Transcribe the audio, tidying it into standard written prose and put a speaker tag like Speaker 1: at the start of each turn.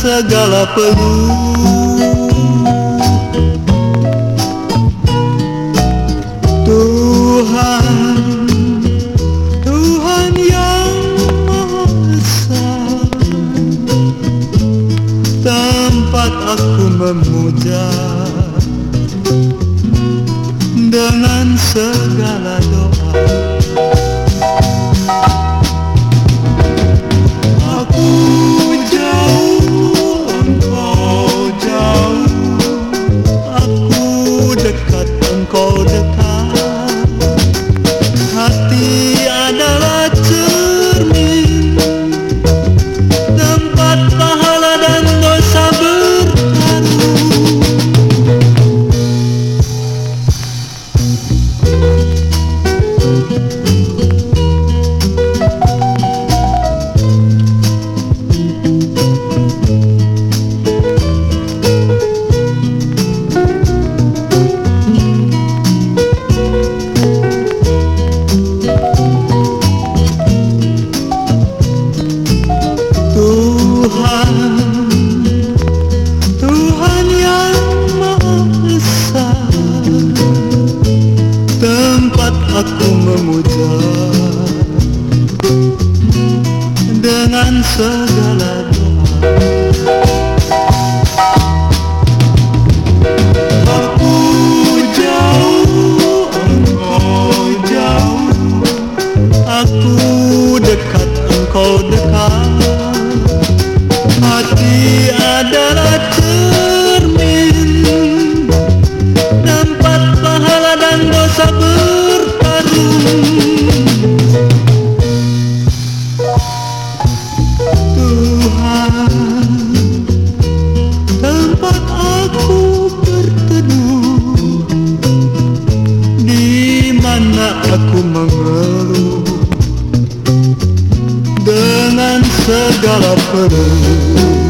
Speaker 1: segala peluh. Tuhan, Tuhan yang Maha Esa, tempat aku memuja dengan segala doa. Aku jauh, engkau jauh, aku dekat, engkau dekat. Hati adalah cermin, tempat pahala dan dosa bertaruh. Tuhan yang Maha Esa, tempat aku memuja dengan segala doa. Aku jauh, engkau jauh, aku dekat, engkau dekat. Hati adalah cermin, tempat pahala dan dosa bertarung. Tuhan, tempat aku berteduh, di mana aku mengeluh dengan segala perlu.